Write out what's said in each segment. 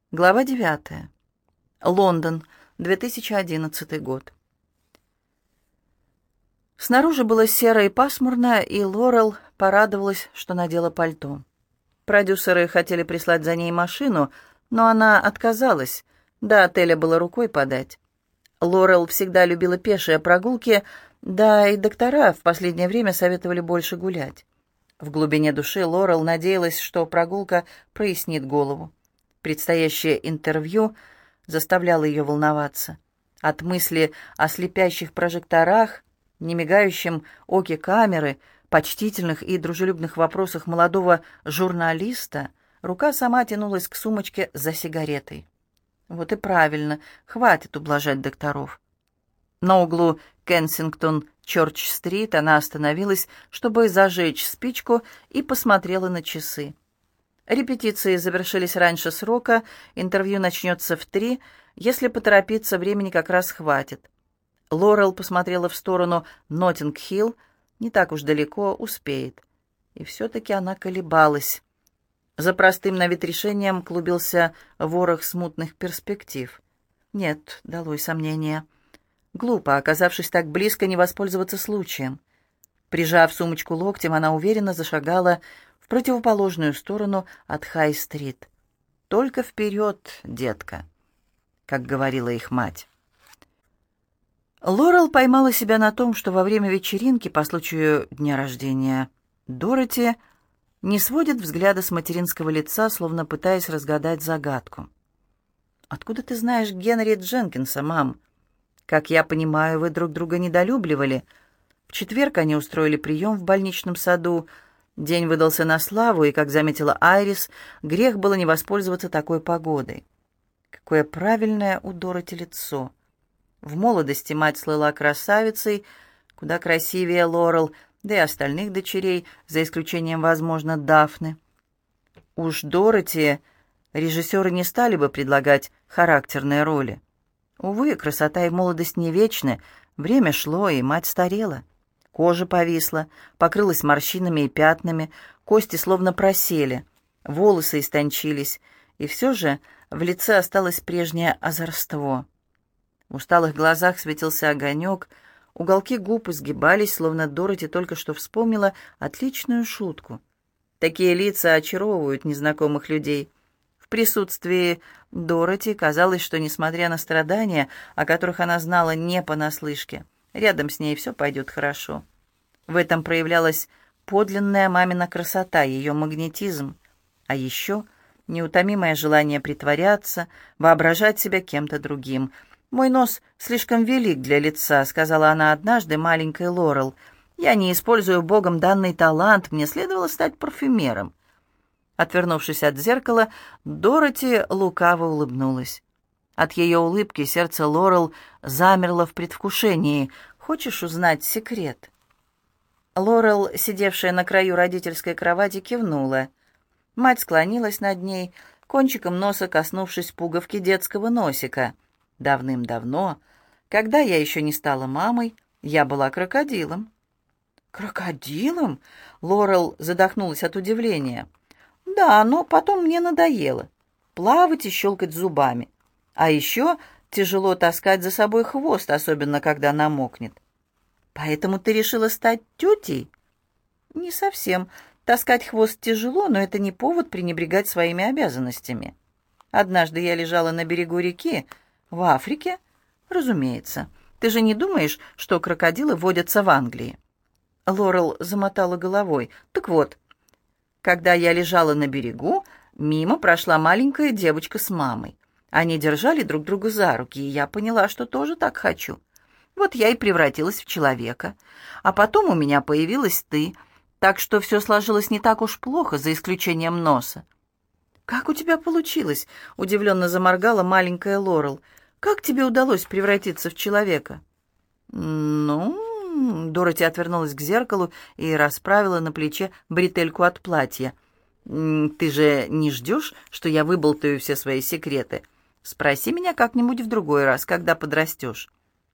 Глава 9. Лондон, 2011 год. Снаружи было серо и пасмурно, и Лорел порадовалась, что надела пальто. Продюсеры хотели прислать за ней машину, но она отказалась. До отеля было рукой подать. Лорел всегда любила пешие прогулки, да и доктора в последнее время советовали больше гулять. В глубине души Лорел надеялась, что прогулка прояснит голову. Предстоящее интервью заставляло ее волноваться. От мысли о слепящих прожекторах, немигающем оке камеры, почтительных и дружелюбных вопросах молодого журналиста рука сама тянулась к сумочке за сигаретой. Вот и правильно, хватит ублажать докторов. На углу Кенсингтон-Чорч-стрит она остановилась, чтобы зажечь спичку, и посмотрела на часы. Репетиции завершились раньше срока, интервью начнется в 3, если поторопиться, времени как раз хватит. Лорел посмотрела в сторону Ноттинг-Хилл, не так уж далеко, успеет. И все-таки она колебалась. За простым на вид решением клубился ворох смутных перспектив. Нет, долой сомнения. Глупо, оказавшись так близко, не воспользоваться случаем. Прижав сумочку локтем, она уверенно зашагала в противоположную сторону от Хай-стрит. «Только вперед, детка», как говорила их мать. Лорел поймала себя на том, что во время вечеринки по случаю дня рождения Дороти не сводит взгляда с материнского лица, словно пытаясь разгадать загадку. «Откуда ты знаешь Генри Дженкинса, мам? Как я понимаю, вы друг друга недолюбливали. В четверг они устроили прием в больничном саду. День выдался на славу, и, как заметила Айрис, грех было не воспользоваться такой погодой. Какое правильное у Дороти лицо. В молодости мать слыла красавицей, куда красивее Лорел, да и остальных дочерей, за исключением, возможно, Дафны. Уж Дороти режиссеры не стали бы предлагать характерные роли. Увы, красота и молодость не вечны, время шло, и мать старела. Кожа повисла, покрылась морщинами и пятнами, кости словно просели, волосы истончились, и все же в лице осталось прежнее озорство. В усталых глазах светился огонек, уголки губ изгибались, словно Дороти только что вспомнила отличную шутку. Такие лица очаровывают незнакомых людей. В присутствии Дороти казалось, что, несмотря на страдания, о которых она знала не понаслышке, рядом с ней все пойдет хорошо. В этом проявлялась подлинная мамина красота, ее магнетизм, а еще неутомимое желание притворяться, воображать себя кем-то другим. «Мой нос слишком велик для лица», — сказала она однажды маленькой Лорел. «Я не использую Богом данный талант, мне следовало стать парфюмером». Отвернувшись от зеркала, Дороти лукаво улыбнулась. От ее улыбки сердце Лорел замерло в предвкушении. «Хочешь узнать секрет?» Лорел, сидевшая на краю родительской кровати, кивнула. Мать склонилась над ней, кончиком носа коснувшись пуговки детского носика. «Давным-давно, когда я еще не стала мамой, я была крокодилом». «Крокодилом?» — Лорел задохнулась от удивления. «Да, но потом мне надоело. Плавать и щелкать зубами. А еще тяжело таскать за собой хвост, особенно когда намокнет». «Поэтому ты решила стать тетей?» «Не совсем. Таскать хвост тяжело, но это не повод пренебрегать своими обязанностями. Однажды я лежала на берегу реки. В Африке? Разумеется. Ты же не думаешь, что крокодилы водятся в Англии?» Лорел замотала головой. «Так вот, когда я лежала на берегу, мимо прошла маленькая девочка с мамой. Они держали друг друга за руки, и я поняла, что тоже так хочу. Вот я и превратилась в человека. А потом у меня появилась ты, так что все сложилось не так уж плохо, за исключением носа». «Как у тебя получилось?» — удивленно заморгала маленькая Лорел. «Как тебе удалось превратиться в человека?» «Ну...» — Дороти отвернулась к зеркалу и расправила на плече бретельку от платья. «Ты же не ждешь, что я выболтаю все свои секреты? Спроси меня как-нибудь в другой раз, когда подрастешь».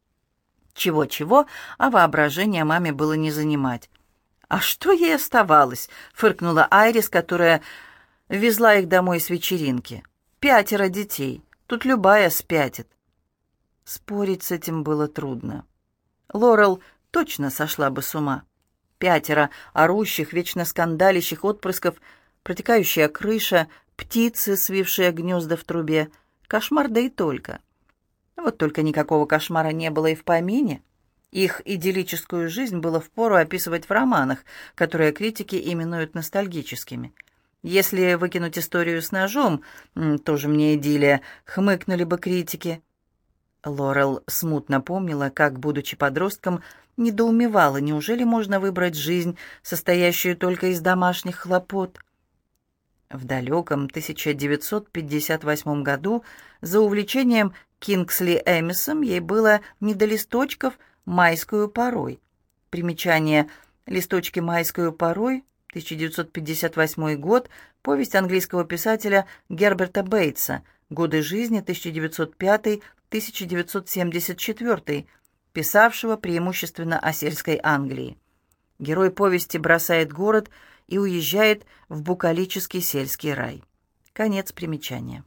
Чего-чего, а воображение маме было не занимать. «А что ей оставалось?» — фыркнула Айрис, которая везла их домой с вечеринки. 5 детей. Тут любая спятит. Спорить с этим было трудно. Лорел точно сошла бы с ума. 5 орущих, вечно скандалящих отпрысков, протекающая крыша, птицы, свившие гнезда в трубе. Кошмар, да и только. Вот только никакого кошмара не было и в помине. Их идиллическую жизнь было впору описывать в романах, которые критики именуют ностальгическими. Если выкинуть историю с ножом, тоже мне идиллия, хмыкнули бы критики. Лорел смутно помнила, как, будучи подростком, недоумевала, неужели можно выбрать жизнь, состоящую только из домашних хлопот. В далеком 1958 году за увлечением Кингсли Эмисом ей было не до листочков «Майскую порой». Примечание: «Листочки майскую порой», 1958 год, повесть английского писателя Герберта Бейтса, годы жизни 1905-1974, писавшего преимущественно о сельской Англии. Герой повести бросает город и уезжает в букалический сельский рай. Конец примечания.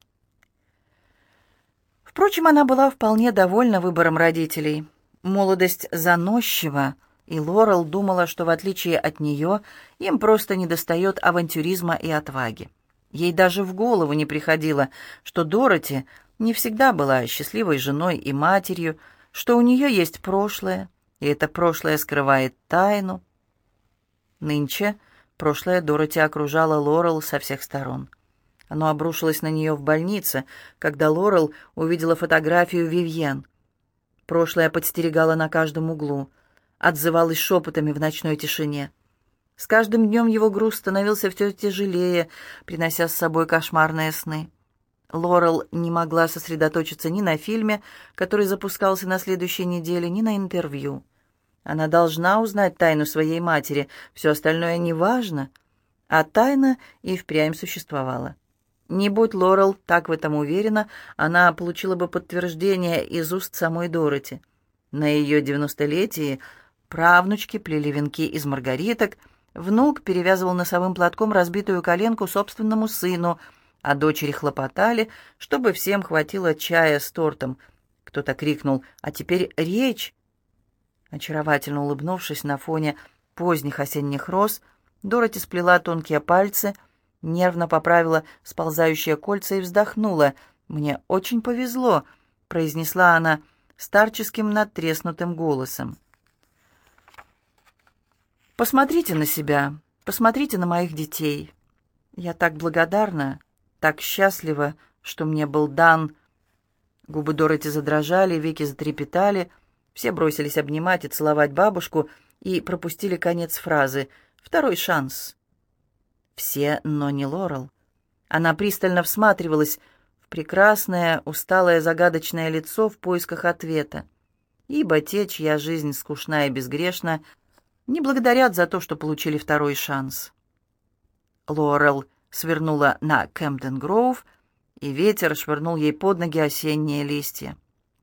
Впрочем, она была вполне довольна выбором родителей. Молодость заносчива, и Лорел думала, что в отличие от нее им просто недостает авантюризма и отваги. Ей даже в голову не приходило, что Дороти не всегда была счастливой женой и матерью, что у нее есть прошлое, и это прошлое скрывает тайну. Нынче прошлое Дороти окружало Лорел со всех сторон. Оно обрушилось на нее в больнице, когда Лорел увидела фотографию Вивьен. Прошлое подстерегало на каждом углу, отзывалось шепотами в ночной тишине. С каждым днем его груз становился все тяжелее, принося с собой кошмарные сны. Лорел не могла сосредоточиться ни на фильме, который запускался на следующей неделе, ни на интервью. Она должна узнать тайну своей матери, все остальное неважно. А тайна и впрямь существовала. Не будь Лорел так в этом уверена, она получила бы подтверждение из уст самой Дороти. На ее 90-летии правнучки плели венки из маргариток, внук перевязывал носовым платком разбитую коленку собственному сыну, а дочери хлопотали, чтобы всем хватило чая с тортом. Кто-то крикнул: «А теперь речь!» Очаровательно улыбнувшись на фоне поздних осенних роз, Дороти сплела тонкие пальцы, нервно поправила сползающие кольца и вздохнула. «Мне очень повезло», — произнесла она старческим надтреснутым голосом. «Посмотрите на себя, посмотрите на моих детей. Я так благодарна, так счастлива, что мне был дан...» Губы Дороти задрожали, веки затрепетали. Все бросились обнимать и целовать бабушку и пропустили конец фразы «Второй шанс». Все, но не Лорел. Она пристально всматривалась в прекрасное, усталое, загадочное лицо в поисках ответа. Ибо те, чья жизнь скучна и безгрешна, не благодарят за то, что получили второй шанс. Лорел свернула на Кэмден-Гроув, и ветер швырнул ей под ноги осенние листья.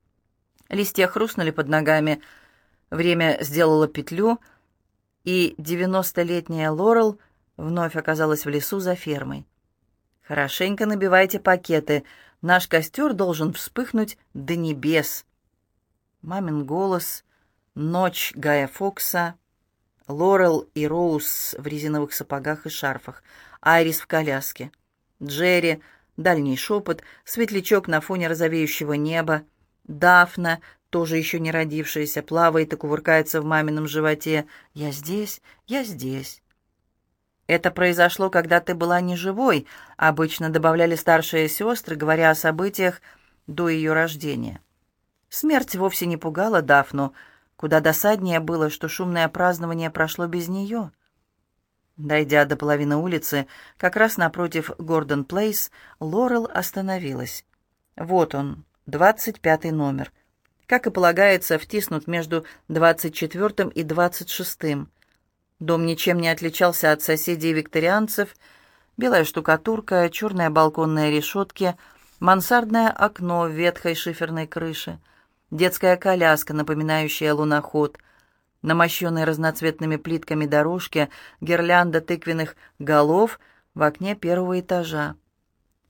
Листья хрустнули под ногами, время сделало петлю, и 90-летняя Лорел вновь оказалась в лесу за фермой. «Хорошенько набивайте пакеты, наш костер должен вспыхнуть до небес». Мамин голос, ночь Гая Фокса, Лорел и Роуз в резиновых сапогах и шарфах, Айрис в коляске, Джерри, дальний шепот, светлячок на фоне розовеющего неба, Дафна, тоже еще не родившаяся, плавает и кувыркается в мамином животе. «Я здесь, я здесь». «Это произошло, когда ты была не живой», обычно добавляли старшие сестры, говоря о событиях до ее рождения. Смерть вовсе не пугала Дафну, куда досаднее было, что шумное празднование прошло без нее. Дойдя до половины улицы, как раз напротив Гордон-Плейс, Лорел остановилась. Вот он, 25-й номер. Как и полагается, втиснут между 24-м и 26-м. Дом ничем не отличался от соседей-викторианцев. Белая штукатурка, черные балконные решетки, мансардное окно в ветхой шиферной крыше, детская коляска, напоминающая луноход, на мощенной разноцветными плитками дорожке гирлянда тыквенных голов в окне первого этажа.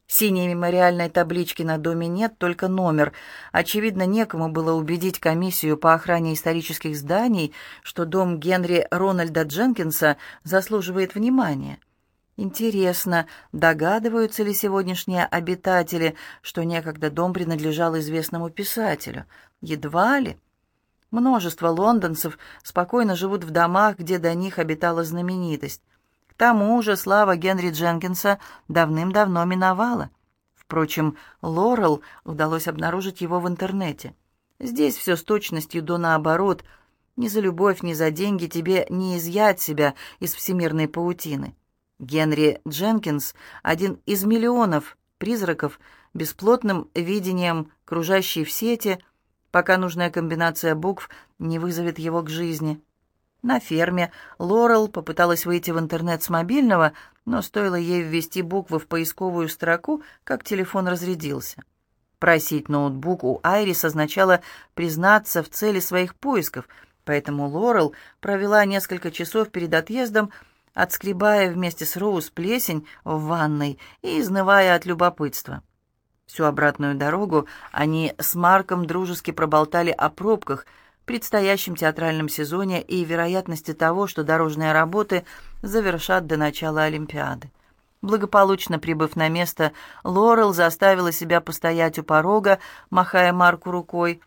Синей мемориальной таблички на доме нет, только номер. Очевидно, некому было убедить комиссию по охране исторических зданий, что дом Генри Рональда Дженкинса заслуживает внимания. Интересно, догадываются ли сегодняшние обитатели, что некогда дом принадлежал известному писателю? Едва ли. Множество лондонцев спокойно живут в домах, где до них обитала знаменитость. К тому же слава Генри Дженкинса давным-давно миновала. Впрочем, Лорел удалось обнаружить его в интернете. Здесь все с точностью до наоборот. Ни за любовь, ни за деньги тебе не изъять себя из всемирной паутины. Генри Дженкинс — один из миллионов призраков, бесплотным видением, кружащий в сети, пока нужная комбинация букв не вызовет его к жизни. На ферме Лорел попыталась выйти в интернет с мобильного, но стоило ей ввести буквы в поисковую строку, как телефон разрядился. Просить ноутбук у Айрис означало признаться в цели своих поисков, поэтому Лорел провела несколько часов перед отъездом, отскребая вместе с Роуз плесень в ванной и изнывая от любопытства. Всю обратную дорогу они с Марком дружески проболтали о пробках, предстоящем театральном сезоне и вероятности того, что дорожные работы завершат до начала Олимпиады. Благополучно прибыв на место, Лорел заставила себя постоять у порога, махая Марку рукой.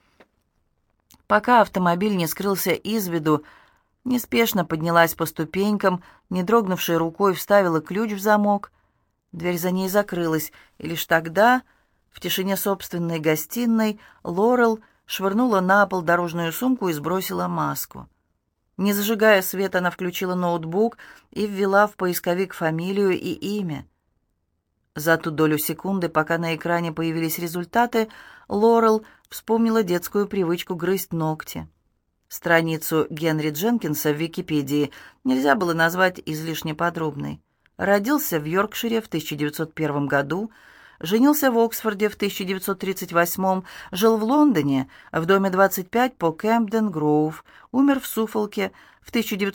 Пока автомобиль не скрылся из виду, неспешно поднялась по ступенькам, не дрогнувшей рукой вставила ключ в замок. Дверь за ней закрылась, и лишь тогда, в тишине собственной гостиной, Лорел швырнула на пол дорожную сумку и сбросила маску. Не зажигая свет, она включила ноутбук и ввела в поисковик фамилию и имя. За ту долю секунды, пока на экране появились результаты, Лорел вспомнила детскую привычку грызть ногти. Страницу Генри Дженкинса в Википедии нельзя было назвать излишне подробной. Родился в Йоркшире в 1901 году, женился в Оксфорде в 1938, жил в Лондоне, в доме 25 по Кэмпден-Гроув, умер в Суффолке в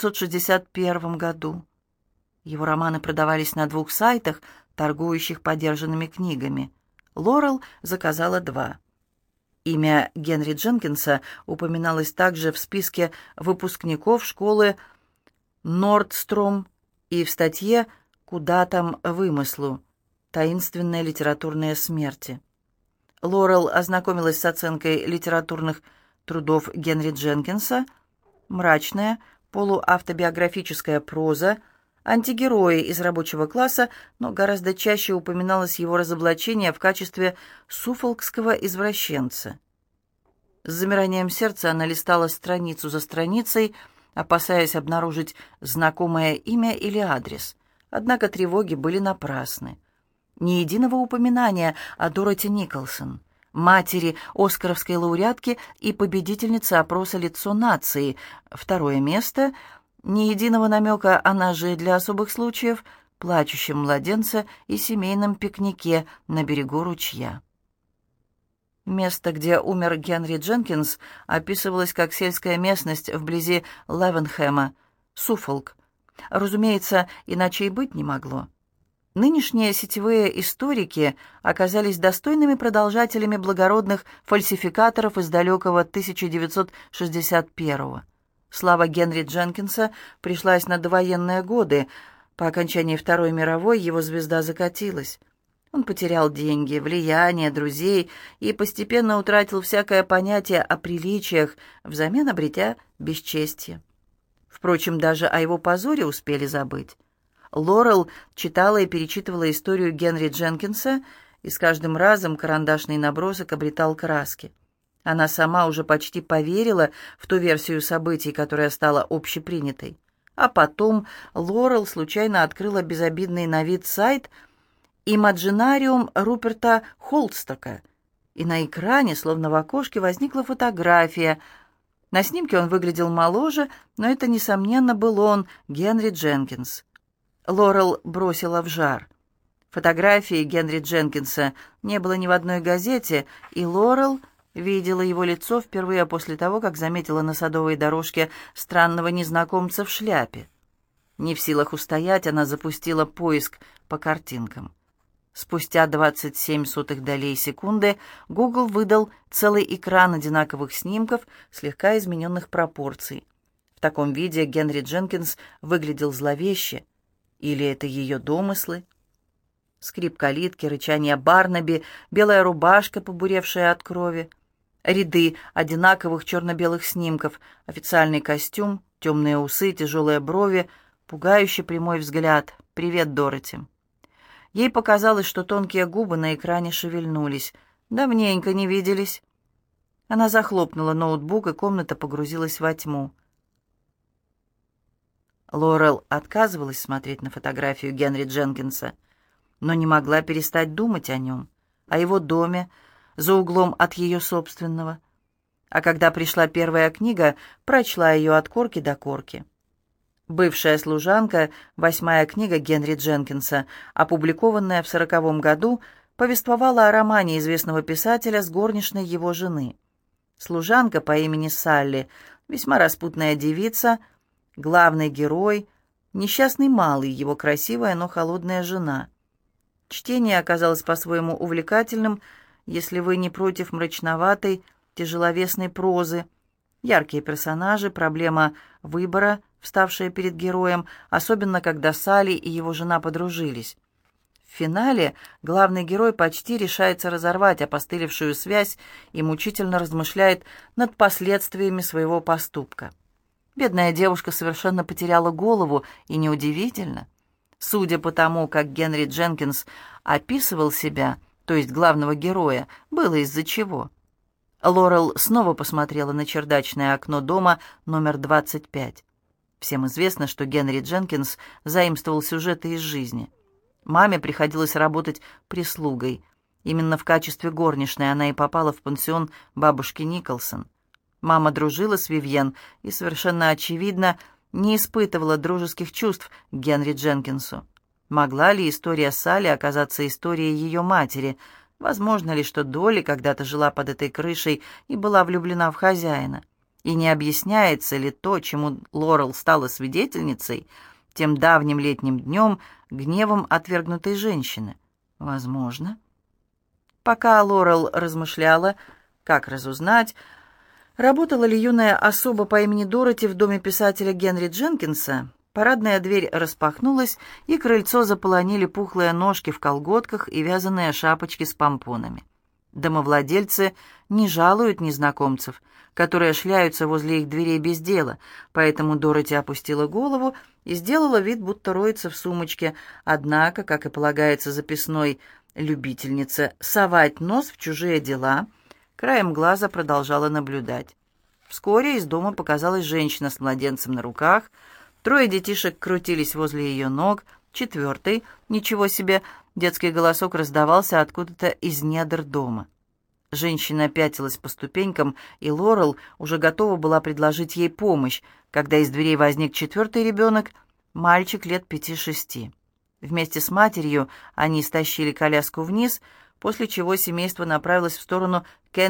1961 году. Его романы продавались на 2 сайтах, торгующих подержанными книгами. Лорел заказала 2. Имя Генри Дженкинса упоминалось также в списке выпускников школы Нордстром и в статье «Куда там вымыслу? Таинственные литературные смерти». Лорел ознакомилась с оценкой литературных трудов Генри Дженкинса. Мрачная, полуавтобиографическая проза, антигерои из рабочего класса, но гораздо чаще упоминалось его разоблачение в качестве суффолкского извращенца. С замиранием сердца она листала страницу за страницей, опасаясь обнаружить знакомое имя или адрес. Однако тревоги были напрасны. Ни единого упоминания о Дороти Николсон, матери оскаровской лауреатки и победительницы опроса «Лицо нации». 2 место — ни единого намека о ноже для особых случаев, плачущем младенце и семейном пикнике на берегу ручья. Место, где умер Генри Дженкинс, описывалось как сельская местность вблизи Левенхэма, Суффолк. Разумеется, иначе и быть не могло. Нынешние сетевые историки оказались достойными продолжателями благородных фальсификаторов из далекого 1961-го. Слава Генри Дженкинса пришлась на довоенные годы. По окончании Второй мировой его звезда закатилась. Он потерял деньги, влияние, друзей и постепенно утратил всякое понятие о приличиях, взамен обретя бесчестье. Впрочем, даже о его позоре успели забыть. Лорел читала и перечитывала историю Генри Дженкинса, и с каждым разом карандашный набросок обретал краски. Она сама уже почти поверила в ту версию событий, которая стала общепринятой. А потом Лорел случайно открыла безобидный на вид сайт «Имаджинариум» Руперта Холдстока, и на экране, словно в окошке, возникла фотография. На снимке он выглядел моложе, но это, несомненно, был он, Генри Дженкинс. Лорел бросила в жар. Фотографии Генри Дженкинса не было ни в одной газете, и Лорел видела его лицо впервые после того, как заметила на садовой дорожке странного незнакомца в шляпе. Не в силах устоять, она запустила поиск по картинкам. Спустя 27 сотых долей секунды Google выдал целый экран одинаковых снимков слегка измененных пропорций. В таком виде Генри Дженкинс выглядел зловеще. Или это ее домыслы? Скрип калитки, рычание Барнаби, белая рубашка, побуревшая от крови, ряды одинаковых черно-белых снимков, официальный костюм, темные усы, тяжелые брови, пугающий прямой взгляд. «Привет, Дороти». Ей показалось, что тонкие губы на экране шевельнулись. Давненько не виделись. Она захлопнула ноутбук, и комната погрузилась во тьму. Лорел отказывалась смотреть на фотографию Генри Дженкинса, но не могла перестать думать о нем, о его доме, за углом от ее собственного. А когда пришла первая книга, прочла ее от корки до корки. «Бывшая служанка», 8-я книга Генри Дженкинса, опубликованная в 1940 году, повествовала о романе известного писателя с горничной его жены. Служанка по имени Салли, весьма распутная девица, главный герой, несчастный малый, его красивая, но холодная жена. Чтение оказалось по-своему увлекательным, если вы не против мрачноватой, тяжеловесной прозы. Яркие персонажи, проблема выбора, вставшая перед героем, особенно когда Салли и его жена подружились. В финале главный герой почти решается разорвать опостылевшую связь и мучительно размышляет над последствиями своего поступка. Бедная девушка совершенно потеряла голову, и неудивительно. Судя по тому, как Генри Дженкинс описывал себя, то есть главного героя, было из-за чего. Лорел снова посмотрела на чердачное окно дома номер 25. Всем известно, что Генри Дженкинс заимствовал сюжеты из жизни. Маме приходилось работать прислугой. Именно в качестве горничной она и попала в пансион бабушки Николсон. Мама дружила с Вивьен и, совершенно очевидно, не испытывала дружеских чувств к Генри Дженкинсу. Могла ли история Салли оказаться историей ее матери? Возможно ли, что Долли когда-то жила под этой крышей и была влюблена в хозяина? И не объясняется ли то, чему Лорел стала свидетельницей, тем давним летним днем, гневом отвергнутой женщины? Возможно. Пока Лорел размышляла, как разузнать, работала ли юная особа по имени Дороти в доме писателя Генри Дженкинса, парадная дверь распахнулась, и крыльцо заполонили пухлые ножки в колготках и вязаные шапочки с помпонами. Домовладельцы не жалуют незнакомцев, которые шляются возле их дверей без дела, поэтому Дороти опустила голову и сделала вид, будто роется в сумочке, однако, как и полагается записной любительнице совать нос в чужие дела, краем глаза продолжала наблюдать. Вскоре из дома показалась женщина с младенцем на руках, 3 детишек крутились возле ее ног, 4-й, ничего себе, детский голосок раздавался откуда-то из недр дома. Женщина пятилась по ступенькам, и Лорел уже готова была предложить ей помощь, когда из дверей возник 4-й ребенок, мальчик лет 5-6. Вместе с матерью они стащили коляску вниз, после чего семейство направилось в сторону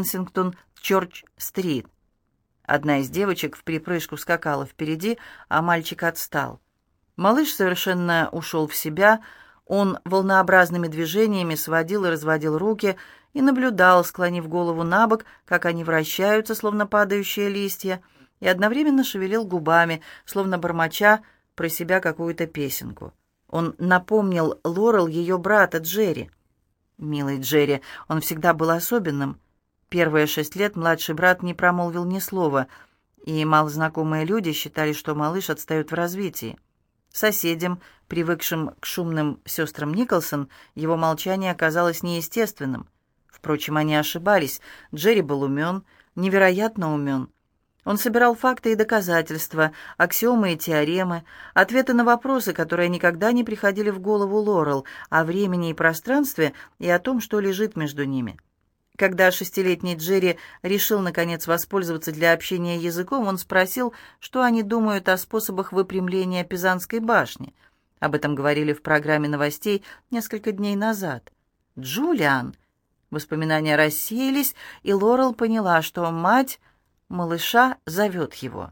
Кенсингтон-Чорч-стрит. Одна из девочек вприпрыжку скакала впереди, а мальчик отстал. Малыш совершенно ушел в себя, он волнообразными движениями сводил и разводил руки и наблюдал, склонив голову на бок, как они вращаются, словно падающие листья, и одновременно шевелил губами, словно бормоча про себя какую-то песенку. Он напомнил Лорел ее брата Джерри. Милый Джерри, он всегда был особенным. Первые 6 лет младший брат не промолвил ни слова, и малознакомые люди считали, что малыш отстает в развитии. Соседям, привыкшим к шумным сестрам Николсон, его молчание оказалось неестественным. Впрочем, они ошибались. Джерри был умен, невероятно умен. Он собирал факты и доказательства, аксиомы и теоремы, ответы на вопросы, которые никогда не приходили в голову Лорел, о времени и пространстве и о том, что лежит между ними. Когда 6-летний Джерри решил, наконец, воспользоваться для общения языком, он спросил, что они думают о способах выпрямления Пизанской башни. Об этом говорили в программе новостей несколько дней назад. «Джулиан!» Воспоминания рассеялись, и Лорел поняла, что мать малыша зовет его.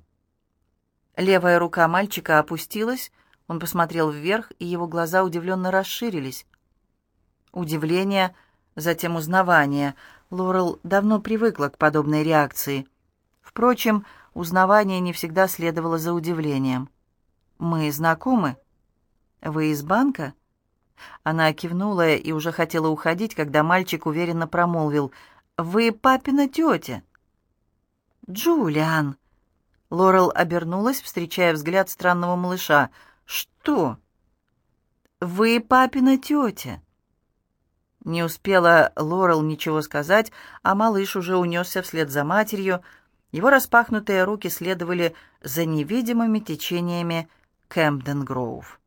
Левая рука мальчика опустилась, он посмотрел вверх, и его глаза удивленно расширились. Удивление, затем узнавание. Лорел давно привыкла к подобной реакции. Впрочем, узнавание не всегда следовало за удивлением. «Мы знакомы? Вы из банка?» Она кивнула и уже хотела уходить, когда мальчик уверенно промолвил: «Вы папина тетя». «Джулиан!» Лорел обернулась, встречая взгляд странного малыша. «Что?» «Вы папина тетя!» Не успела Лорел ничего сказать, а малыш уже унесся вслед за матерью. Его распахнутые руки следовали за невидимыми течениями Кэмден-Гроув.